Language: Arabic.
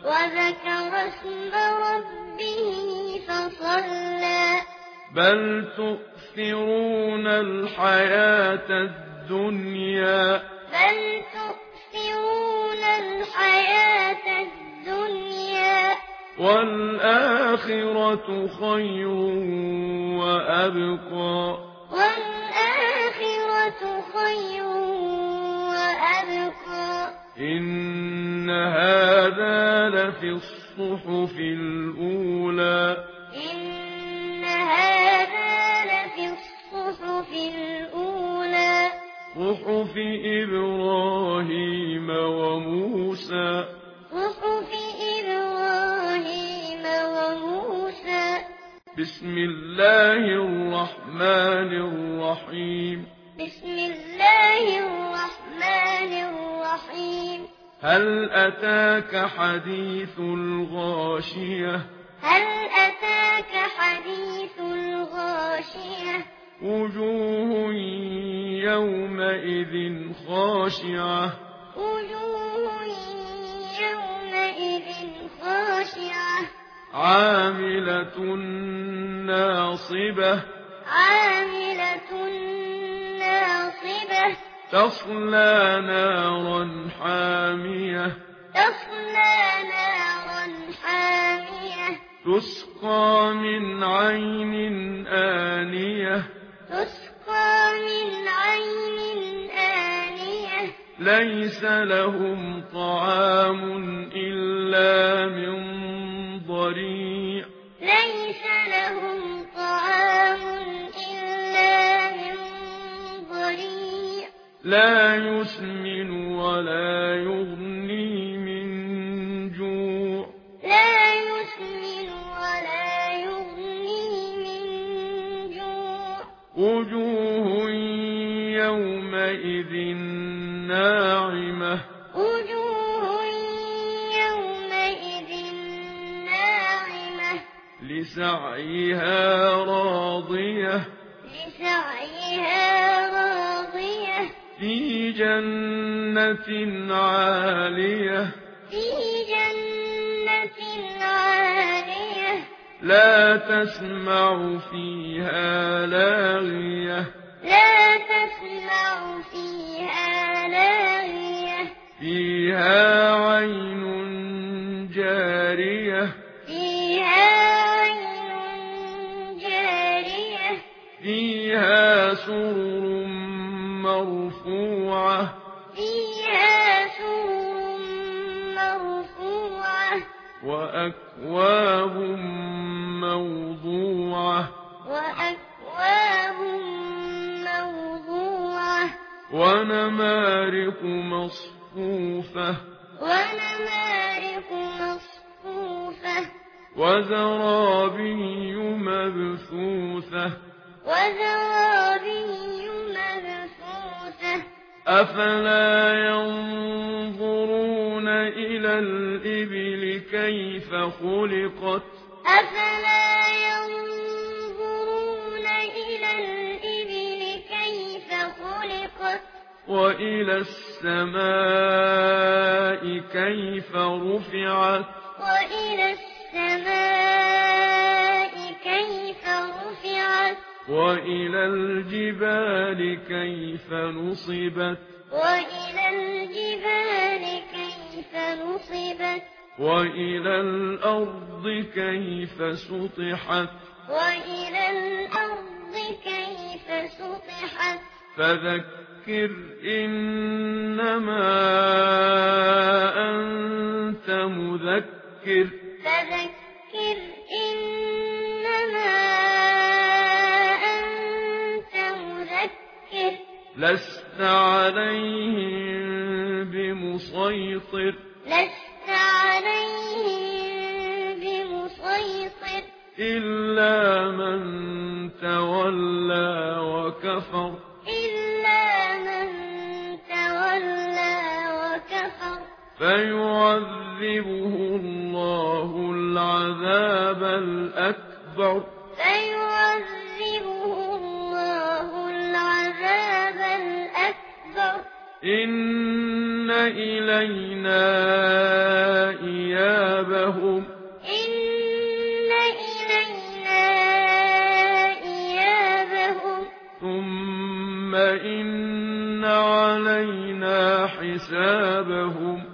وذكر اسم ربه فصلى بل تؤثرون الحياة الدنيا بل تؤثرون الحياة الدنيا والآخرة خير وأبقى والآخرة خير وأبقى إن هذا لفي الصحف الأولى إن هذا لفي الصحف الأولى صحف إبراهيم وموسى صحف إبراهيم وموسى بسم الله الرحمن الرحيم بسم الله الرحمن الرحيم هل أتاك حديث الغاشية هل أتاك حديث الغاشية وجوه يومئذ خاشعة وجوه يومئذ خاشعة عاملة ناصبة عاملة ناصبة تصلى نارا حامية تصلى نارا حامية تسقى من عين آنية تسقى من عين آنية ليس لهم طعام إلا من ضريع ليس لهم طعام إلا من ضريع لا يسمن ولا يغني من جوع لا يسمن ولا يغني من جوع وجوه يومئذ ناعمة وجوه يومئذ ناعمة لسعيها راضية لسعيها راضية في جنة عالية في جنة عالية لا تسمع فيها لاغية لا تسمع فيها لاغية فيها عين جارية فيها عين جارية فيها سرر مرفوعة فيها سرر مرفوعة وأكواب موضوعة وأكواب موضوعة ونمارق مصفوفة ونمارق مصفوفة وزرابي مبثوثة وزرابي مبثوثة أفلا ينظرون إلى الإبل كيف خلقت أفلا ينظرون إلى الإبل كيف خلقت وإلى السماء كيف رفعت وإلى السماء كيف رفعت وإلى الجبال كيف نصبت وإلى الجبال كيف نصبت وإلى الأرض كيف سطحت وإلى الأرض كيف سطحت فذكر إنما أنت مذكر فذكر إنما أنت مذكر لست عليهم بمسيطر لست عليهم بمسيطر إلا من تولى وكفر إلا من تولى وكفر فيعذبه الله العذاب الأكبر فيعذبه الله العذاب الأكبر إن إلينا إيابهم إيابهم إن إلينا إيابهم ثم إن علينا حسابهم